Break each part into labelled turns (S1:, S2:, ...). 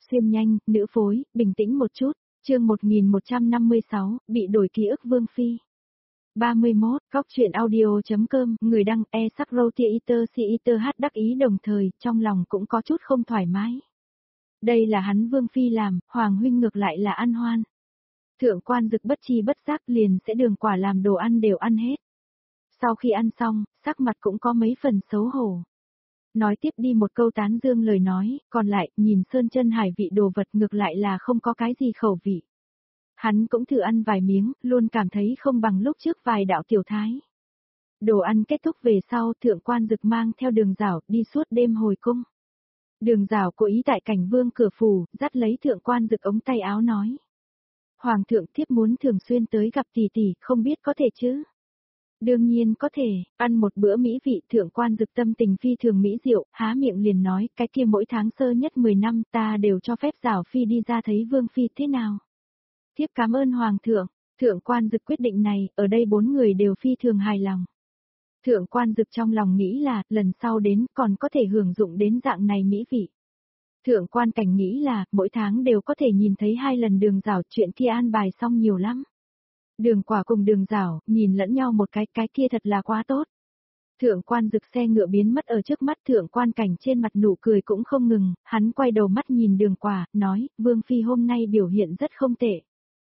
S1: xuyên nhanh, nữ phối, bình tĩnh một chút, chương 1156, bị đổi ký ức Vương Phi. 31, góc chuyện audio.com, người đăng sắc Theater Theater hát đắc ý đồng thời, trong lòng cũng có chút không thoải mái. Đây là hắn Vương Phi làm, Hoàng huynh ngược lại là ăn hoan. Thượng quan Dực bất chi bất giác liền sẽ đường quả làm đồ ăn đều ăn hết. Sau khi ăn xong, sắc mặt cũng có mấy phần xấu hổ. Nói tiếp đi một câu tán dương lời nói, còn lại, nhìn sơn chân hải vị đồ vật ngược lại là không có cái gì khẩu vị. Hắn cũng thử ăn vài miếng, luôn cảm thấy không bằng lúc trước vài đạo tiểu thái. Đồ ăn kết thúc về sau, thượng quan Dực mang theo Đường Giảo đi suốt đêm hồi cung. Đường Giảo cố ý tại cảnh vương cửa phủ, dắt lấy thượng quan Dực ống tay áo nói. Hoàng thượng thiếp muốn thường xuyên tới gặp tỷ tỷ, không biết có thể chứ? Đương nhiên có thể, ăn một bữa mỹ vị. Thượng quan Dực tâm tình phi thường mỹ diệu, há miệng liền nói, cái kia mỗi tháng sơ nhất 10 năm ta đều cho phép Giảo Phi đi ra thấy Vương Phi thế nào? Thiếp cảm ơn Hoàng thượng. Thượng quan Dực quyết định này, ở đây 4 người đều phi thường hài lòng. Thượng quan Dực trong lòng nghĩ là, lần sau đến còn có thể hưởng dụng đến dạng này mỹ vị. Thượng quan Cảnh nghĩ là, mỗi tháng đều có thể nhìn thấy 2 lần Đường Giảo, chuyện kia an bài xong nhiều lắm. Đường Quả cùng Đường Giảo, nhìn lẫn nhau một cái kia thật là quá tốt. Thượng quan Dực xe ngựa biến mất ở trước mắt. Thượng quan Cảnh trên mặt nụ cười cũng không ngừng, hắn quay đầu mắt nhìn Đường Quả, nói, Vương Phi hôm nay biểu hiện rất không tệ.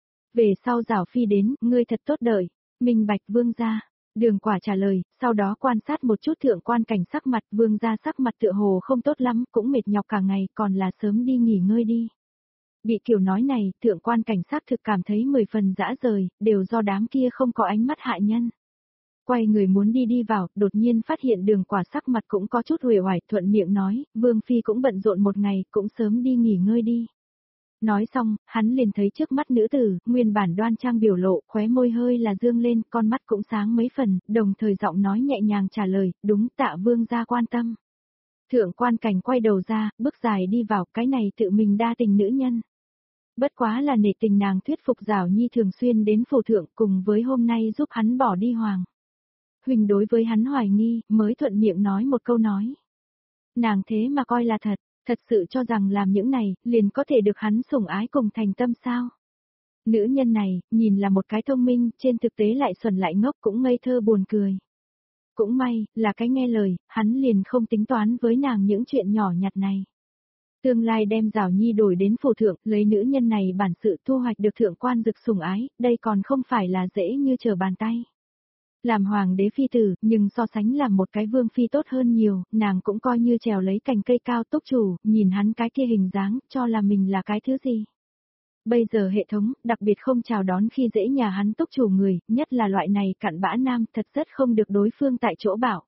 S1: Về sau Giảo Phi đến, ngươi thật tốt đợi, minh bạch Vương gia. Đường Quả trả lời, sau đó quan sát một chút Thượng quan Cảnh sắc mặt. Vương gia sắc mặt tựa hồ không tốt lắm, cũng mệt nhọc cả ngày, còn là sớm đi nghỉ ngơi đi. Bị kiểu nói này, Thượng quan Cảnh xác thực cảm thấy 10 phần dã rời, đều do đám kia không có ánh mắt hại nhân. Quay người muốn đi vào, đột nhiên phát hiện Đường Quả sắc mặt cũng có chút uể oải, thuận miệng nói, Vương Phi cũng bận rộn một ngày, cũng sớm đi nghỉ ngơi đi. Nói xong, hắn liền thấy trước mắt nữ tử, nguyên bản đoan trang biểu lộ, khóe môi hơi là dương lên, con mắt cũng sáng mấy phần, đồng thời giọng nói nhẹ nhàng trả lời, đúng, tạ Vương gia quan tâm. Thượng quan Cảnh quay đầu ra, bước dài đi vào, cái này tự mình đa tình nữ nhân. Bất quá là nể tình nàng thuyết phục Giảo Nhi thường xuyên đến phủ thượng, cùng với hôm nay giúp hắn bỏ đi Hoàng huynh đối với hắn hoài nghi, mới thuận miệng nói một câu nói. Nàng thế mà coi là thật. Thật sự cho rằng làm những này, liền có thể được hắn sủng ái cùng thành tâm sao? Nữ nhân này, nhìn là một cái thông minh, trên thực tế lại xuẩn lại ngốc, cũng ngây thơ buồn cười. Cũng may, là cái nghe lời, hắn liền không tính toán với nàng những chuyện nhỏ nhặt này. Tương lai đem Giảo Nhi đổi đến phủ thượng, lấy nữ nhân này bản sự thu hoạch được thượng quan Dực sủng ái, đây còn không phải là dễ như trở bàn tay. Làm hoàng đế phi tử, nhưng so sánh làm một cái vương phi tốt hơn nhiều, nàng cũng coi như trèo lấy cành cây cao túc chủ, nhìn hắn cái kia hình dáng, cho là mình là cái thứ gì. Bây giờ hệ thống, đặc biệt không chào đón khi dễ nhà hắn túc chủ người, nhất là loại này cặn bã nam, thật rất không được đối phương tại chỗ bảo.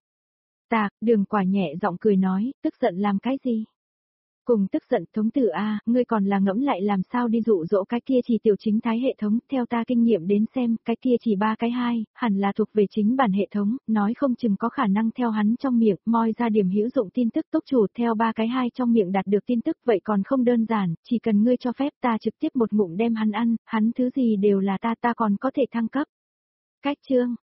S1: Đường Quả nhẹ giọng cười nói, tức giận làm cái gì? Cùng tức giận, thống tử A, ngươi còn là ngẫm lại làm sao đi dụ dỗ cái kia chỉ tiểu chính thái hệ thống, theo ta kinh nghiệm đến xem, cái kia chỉ 3 cái 2, hẳn là thuộc về chính bản hệ thống, nói không chừng có khả năng theo hắn trong miệng, moi ra điểm hữu dụng tin tức túc chủ, theo 3 cái 2 trong miệng đạt được tin tức, vậy còn không đơn giản, chỉ cần ngươi cho phép ta trực tiếp một ngụm đem hắn ăn, hắn thứ gì đều là ta còn có thể thăng cấp. Cách chương,